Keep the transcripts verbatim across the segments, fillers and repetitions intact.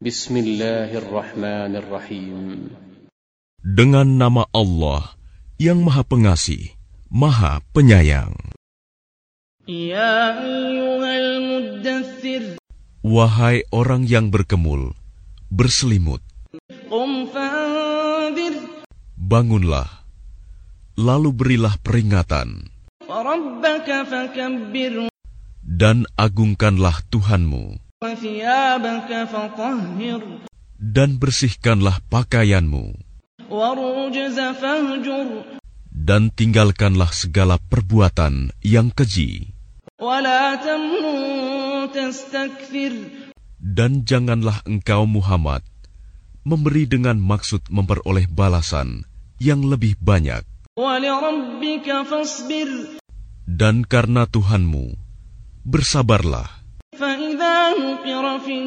Bismillahirrahmanirrahim. Dengan nama Allah yang Maha Pengasih, Maha Penyayang. Ya ayyuhal muddaththir. Wahai orang yang berkemul, berselimut. Qum fa'anzir. Bangunlah, lalu berilah peringatan. Wa rabbaka fakabbir. Dan agungkanlah Tuhanmu. Wa thiyabaka fatahhir. Dan bersihkanlah pakaianmu. Wa rujza fahjur. Dan tinggalkanlah segala perbuatan yang keji. Wa la tamnun tastakthir. Dan janganlah engkau Muhammad memberi dengan maksud memperoleh balasan yang lebih banyak. Wa li rabbika fasbir. Dan karena Tuhanmu, bersabarlah. Fa idza nuqira fin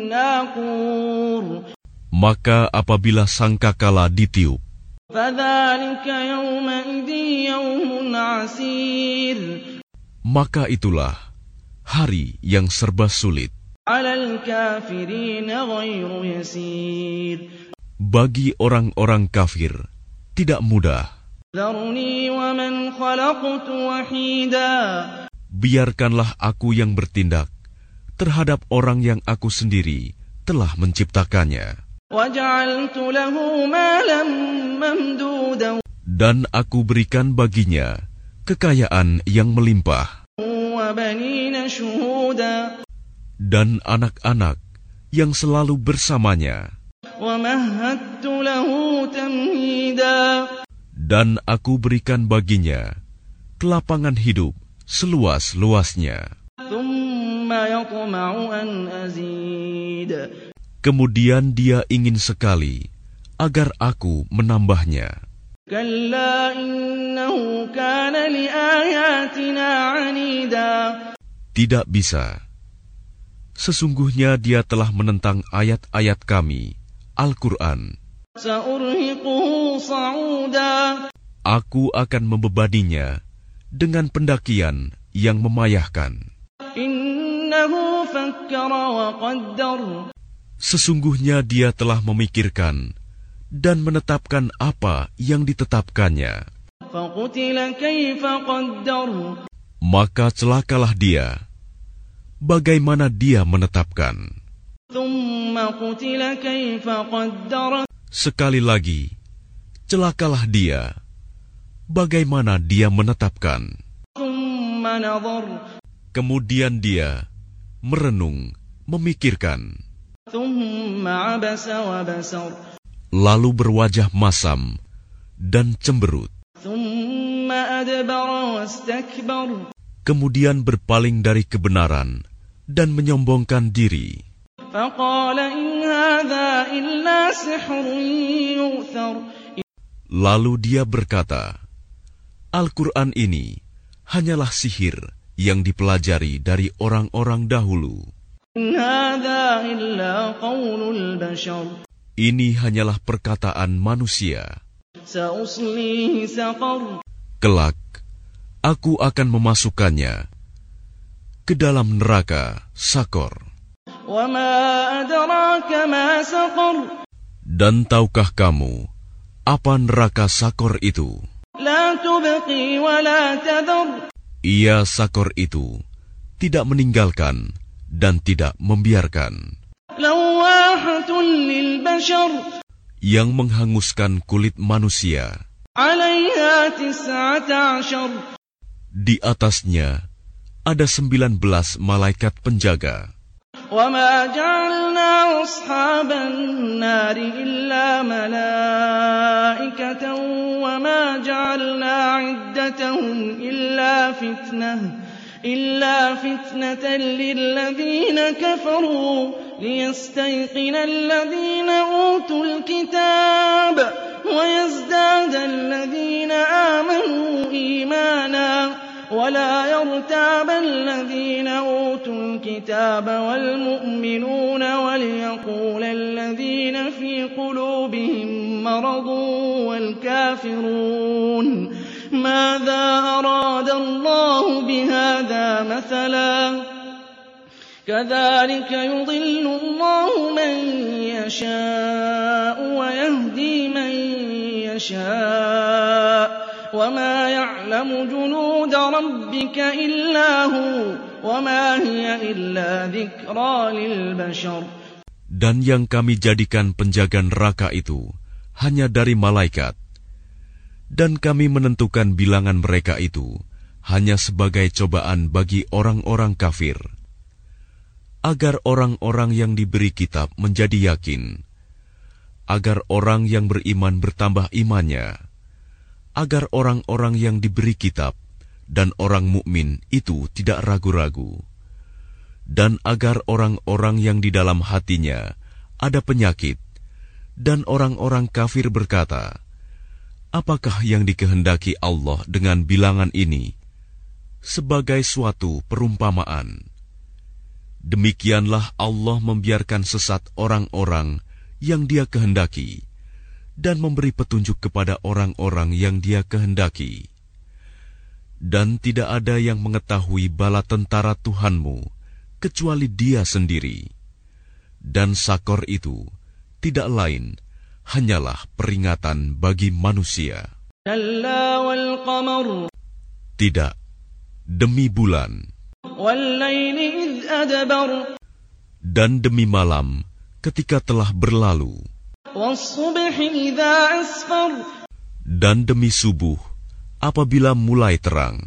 naqur. Maka apabila sangkakala ditiup, fadzalika yawma idzin yawmun 'asir. Maka itulah hari yang serba sulit. 'Alal kafirin ghairu yasir. Bagi orang-orang kafir tidak mudah. Dharni wa man khalaqtu wahida. Biarkanlah aku yang bertindak terhadap orang yang aku sendiri telah menciptakannya. Waja'altu lahu malan mamduda. Dan aku berikan baginya kekayaan yang melimpah. Wa banina shuhuda. Dan anak-anak yang selalu bersamanya. Wa mahhattu lahu tamhida. Dan aku berikan baginya kelapangan hidup seluas-luasnya. Thumma yatma'u an azid. Kemudian dia ingin sekali agar aku menambahnya. Kalla innahu kana li ayatina 'anida. Tidak bisa. Sesungguhnya dia telah menentang ayat-ayat kami, Al-Quran. Sa'urhiquhu sa'uda. Aku akan membebaninya dengan pendakian yang memayahkan. Innahu fakkara wa qaddar. Sesungguhnya dia telah memikirkan dan menetapkan apa yang ditetapkannya. Faqutila kaifa qaddar. Maka celakalah dia. Bagaimana dia menetapkan? Thumma qutila kaifa qaddar. Sekali lagi, celakalah dia. Bagaimana dia menetapkan? Thumma nadhar. Kemudian dia merenung, memikirkan. Thumma abasa wa basar. Lalu berwajah masam dan cemberut. Thumma adbara wastakbar. Kemudian berpaling dari kebenaran dan menyombongkan diri. Faqala in hadza illa sihrun yu'thar. Lalu dia berkata, Al-Quran ini hanyalah sihir yang dipelajari dari orang-orang dahulu. In hadza illa qaulul bashar. Ini hanyalah perkataan manusia. Sa'uslihi saqar. Kelak, aku akan memasukkannya ke dalam neraka Sakor. Wa ma adraka ma saqar. Dan tahukah kamu apa neraka Sakor itu? La tubqi wa la tadhar. Ia Sakor itu tidak meninggalkan dan tidak membiarkan. Lawahatun lil bashar. Yang menghanguskan kulit manusia. 'Alaiha tis'ata 'ashar. Di atasnya ada sembilan belas malaikat penjaga. Wa ma ja'alna ashaban nari illa malaikatan wa ma ja'alna 'iddatahum illa fitnah illa fitnatan lil ladzina kafaru liyastayqina alladhina utul kitab wa yazdada alladhina amanu imana ولا يرتاب الذين أوتوا الكتاب والمؤمنون وليقول الذين في قلوبهم مرض والكافرون ماذا أراد الله بهذا مثلا كذلك يضل الله من يَشَاءُ وَيَهْدِي مَن يَشَاءُ وَمَا يَعْلَمُ جُنُودَ رَبِّكَ إِلَّا هُوَ وَمَا هِيَ إِلَّا ذِكْرَىٰ لِلْبَشَرِ. Dan yang kami jadikan penjaga neraka itu hanya dari malaikat, dan kami menentukan bilangan mereka itu hanya sebagai cobaan bagi orang-orang kafir, agar orang-orang yang diberi kitab menjadi yakin, agar orang yang beriman bertambah imannya, agar orang-orang yang diberi kitab dan orang mukmin itu tidak ragu-ragu, dan agar orang-orang yang di dalam hatinya ada penyakit dan orang-orang kafir berkata, apakah yang dikehendaki Allah dengan bilangan ini sebagai suatu perumpamaan? Demikianlah Allah membiarkan sesat orang-orang yang Dia kehendaki dan memberi petunjuk kepada orang-orang yang Dia kehendaki. Dan tidak ada yang mengetahui bala tentara Tuhanmu kecuali Dia sendiri. Dan Sakor itu tidak lain hanyalah peringatan bagi manusia. Tidak, demi bulan dan demi malam ketika telah berlalu, dan demi subuh apabila mulai terang.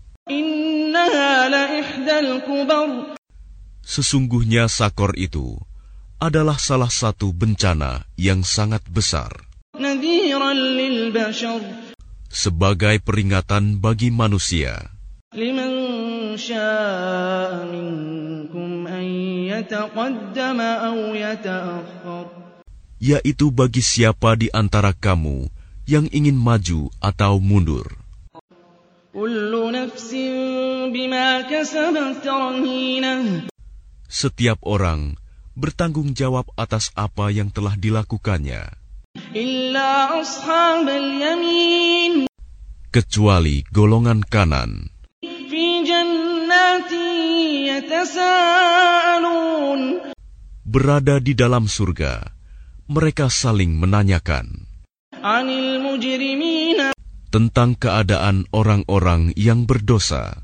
Sesungguhnya Sakor itu adalah salah satu bencana yang sangat besar, sebagai peringatan bagi manusia. Yaitu bagi siapa di antara kamu yang ingin maju atau mundur. Setiap orang bertanggung jawab atas apa yang telah dilakukannya, kecuali golongan kanan. Berada di dalam surga, mereka saling menanyakan tentang keadaan orang-orang yang berdosa.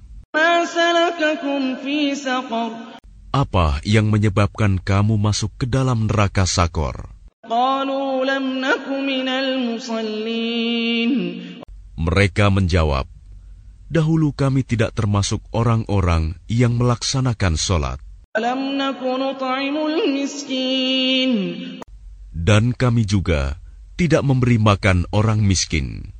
Apa yang menyebabkan kamu masuk ke dalam neraka Sakor? Mereka menjawab, dahulu kami tidak termasuk orang-orang yang melaksanakan sholat, dan kami juga tidak memberi makan orang miskin,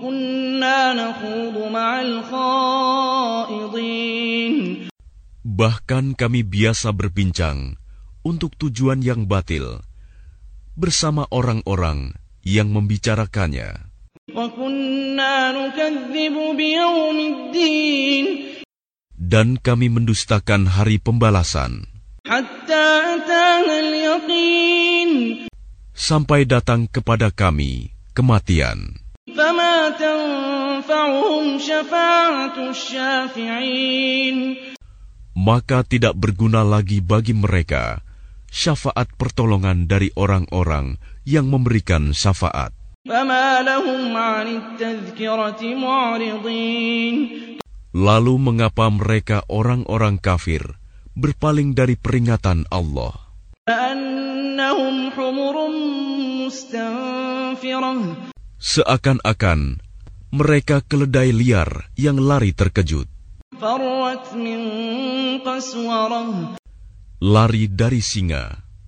bahkan kami biasa berbincang untuk tujuan yang batil bersama orang-orang yang membicarakannya. Dan kami mendustakan hari pembalasan sampai datang kepada kami kematian. Maka tidak berguna lagi bagi mereka syafaat pertolongan dari orang-orang yang memberikan syafaat. Lalu mengapa mereka orang-orang kafir berpaling dari peringatan Allah? Seakan-akan mereka keledai liar yang lari terkejut, lari dari singa.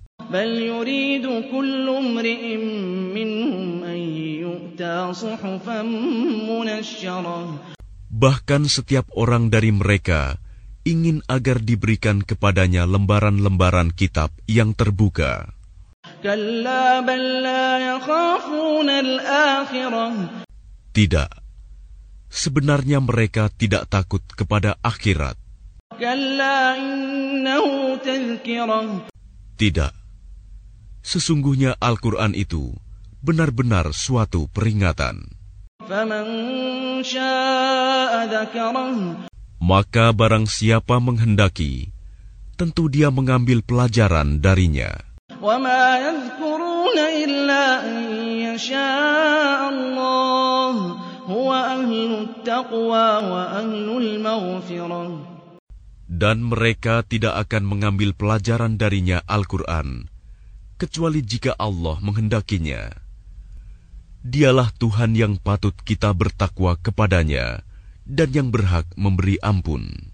Bahkan setiap orang dari mereka ingin agar diberikan kepadanya lembaran-lembaran kitab yang terbuka. Tidak, sebenarnya mereka tidak takut kepada akhirat. Tidak, sesungguhnya Al-Quran itu benar-benar suatu peringatan. Maka barang siapa menghendaki, tentu dia mengambil pelajaran darinya. وَمَا يَذْكُرُونَ إِلَّا أَن يَشَاءَ اللَّهُ هُوَ أَهْلُ التَّقْوَى وَأَهْلُ الْمَغْفِرَةِ. Dan mereka tidak akan mengambil pelajaran darinya Al-Quran, kecuali jika Allah menghendakinya. Dialah Tuhan yang patut kita bertakwa kepadanya dan yang berhak memberi ampun.